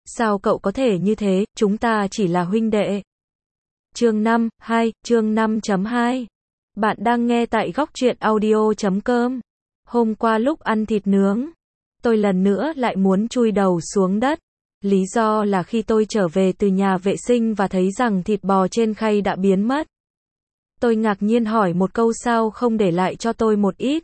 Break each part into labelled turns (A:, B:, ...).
A: Sao cậu có thể như thế, chúng ta chỉ là huynh đệ. Chương 5, 2, chương 5.2. Bạn đang nghe tại góc truyện audio.com. Hôm qua lúc ăn thịt nướng, tôi lần nữa lại muốn chui đầu xuống đất. Lý do là khi tôi trở về từ nhà vệ sinh và thấy rằng thịt bò trên khay đã biến mất. Tôi ngạc nhiên hỏi một câu sao không để lại cho tôi một ít.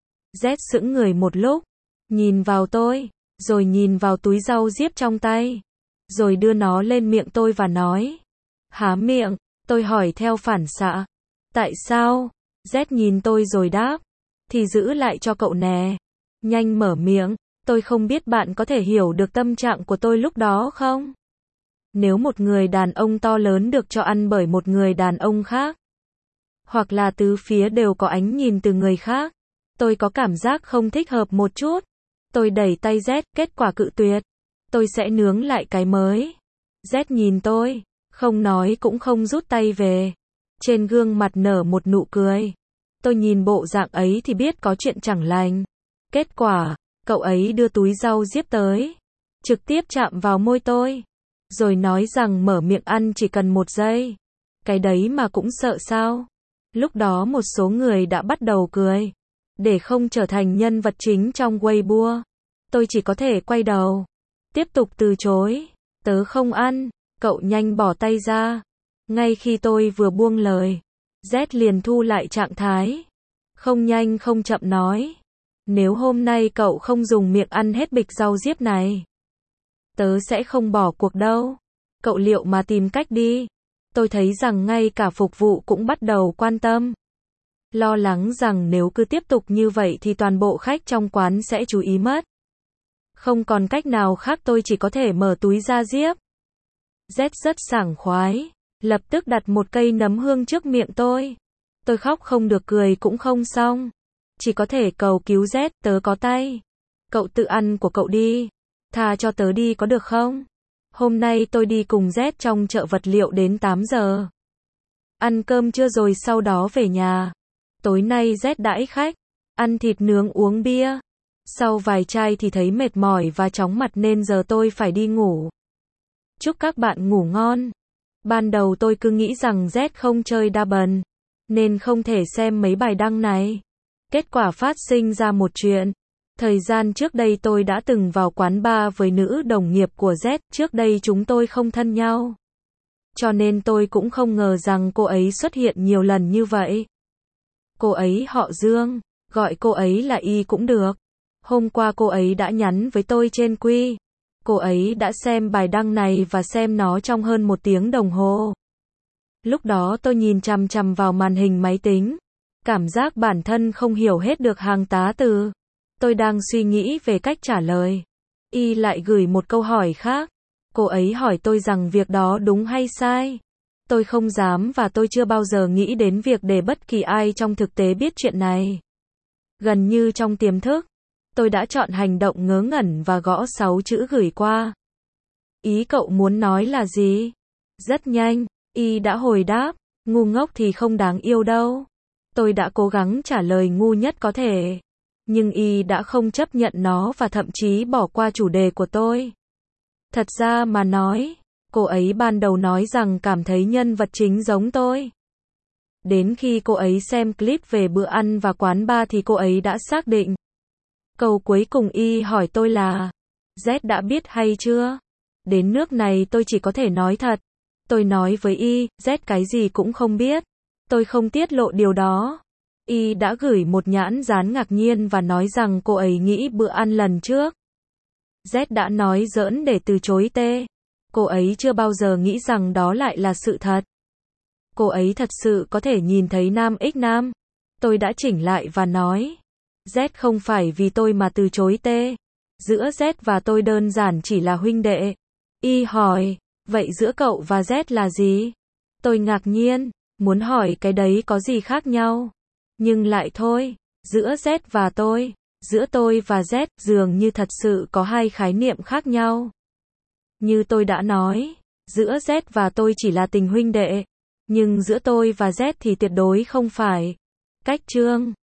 A: Z sững người một lúc, nhìn vào tôi, rồi nhìn vào túi rau diếp trong tay, rồi đưa nó lên miệng tôi và nói. Há miệng, tôi hỏi theo phản xạ. Tại sao? Z nhìn tôi rồi đáp. Thì giữ lại cho cậu nè. Nhanh mở miệng, tôi không biết bạn có thể hiểu được tâm trạng của tôi lúc đó không? Nếu một người đàn ông to lớn được cho ăn bởi một người đàn ông khác, hoặc là tứ phía đều có ánh nhìn từ người khác, tôi có cảm giác không thích hợp một chút. Tôi đẩy tay Z, kết quả cự tuyệt. Tôi sẽ nướng lại cái mới. Z nhìn tôi, không nói cũng không rút tay về. Trên gương mặt nở một nụ cười. Tôi nhìn bộ dạng ấy thì biết có chuyện chẳng lành. Kết quả, cậu ấy đưa túi rau diếp tới, trực tiếp chạm vào môi tôi, rồi nói rằng mở miệng ăn chỉ cần 1 giây. Cái đấy mà cũng sợ sao? Lúc đó một số người đã bắt đầu cười. Để không trở thành nhân vật chính trong Weibo, tôi chỉ có thể quay đầu, tiếp tục từ chối. Tớ không ăn. Cậu nhanh bỏ tay ra. Ngay khi tôi vừa buông lời, Z liền thu lại trạng thái. Không nhanh không chậm nói. Nếu hôm nay cậu không dùng miệng ăn hết bịch rau diếp này, tớ sẽ không bỏ cuộc đâu. Cậu liệu mà tìm cách đi. Tôi thấy rằng ngay cả phục vụ cũng bắt đầu quan tâm. Lo lắng rằng nếu cứ tiếp tục như vậy thì toàn bộ khách trong quán sẽ chú ý mất. Không còn cách nào khác, tôi chỉ có thể mở túi ra diếp. Z rất sảng khoái, lập tức đặt một cây nấm hương trước miệng tôi. Tôi khóc không được cười cũng không xong. Chỉ có thể cầu cứu Z, tớ có tay. Cậu tự ăn của cậu đi. Tha cho tớ đi có được không? Hôm nay tôi đi cùng Z trong chợ vật liệu đến 8 giờ. Ăn cơm trưa rồi sau đó về nhà. Tối nay Z đãi khách, ăn thịt nướng uống bia. Sau vài chai thì thấy mệt mỏi và chóng mặt nên giờ tôi phải đi ngủ. Chúc các bạn ngủ ngon. Ban đầu tôi cứ nghĩ rằng Z không chơi double, nên không thể xem mấy bài đăng này. Kết quả phát sinh ra một chuyện. Thời gian trước đây tôi đã từng vào quán bar với nữ đồng nghiệp của Z, trước đây chúng tôi không thân nhau. Cho nên tôi cũng không ngờ rằng cô ấy xuất hiện nhiều lần như vậy. Cô ấy họ Dương, gọi cô ấy là Y cũng được. Hôm qua cô ấy đã nhắn với tôi trên Quy. Cô ấy đã xem bài đăng này và xem nó trong hơn 1 tiếng đồng hồ. Lúc đó tôi nhìn chằm chằm vào màn hình máy tính. Cảm giác bản thân không hiểu hết được hàng tá từ. Tôi đang suy nghĩ về cách trả lời. Y lại gửi một câu hỏi khác. Cô ấy hỏi tôi rằng việc đó đúng hay sai. Tôi không dám và tôi chưa bao giờ nghĩ đến việc để bất kỳ ai trong thực tế biết chuyện này. Gần như trong tiềm thức, tôi đã chọn hành động ngớ ngẩn và gõ 6 chữ gửi qua. Ý cậu muốn nói là gì? Rất nhanh, Y đã hồi đáp, ngu ngốc thì không đáng yêu đâu. Tôi đã cố gắng trả lời ngu nhất có thể. Nhưng Y đã không chấp nhận nó và thậm chí bỏ qua chủ đề của tôi. Thật ra mà nói, cô ấy ban đầu nói rằng cảm thấy nhân vật chính giống tôi. Đến khi cô ấy xem clip về bữa ăn và quán bar thì cô ấy đã xác định. Câu cuối cùng Y hỏi tôi là, Z đã biết hay chưa? Đến nước này tôi chỉ có thể nói thật. Tôi nói với Y, Z cái gì cũng không biết. Tôi không tiết lộ điều đó. Y đã gửi một nhãn dán ngạc nhiên và nói rằng cô ấy nghĩ bữa ăn lần trước Z đã nói giỡn để từ chối T. Cô ấy chưa bao giờ nghĩ rằng đó lại là sự thật. Cô ấy thật sự có thể nhìn thấy nam x nam. Tôi đã chỉnh lại và nói, Z không phải vì tôi mà từ chối T. Giữa Z và tôi đơn giản chỉ là huynh đệ. Y hỏi, vậy giữa cậu và Z là gì? Tôi ngạc nhiên, muốn hỏi cái đấy có gì khác nhau. Nhưng lại thôi, giữa Z và tôi, giữa tôi và Z dường như thật sự có 2 khái niệm khác nhau. Như tôi đã nói, giữa Z và tôi chỉ là tình huynh đệ, nhưng giữa tôi và Z thì tuyệt đối không phải. Cách chương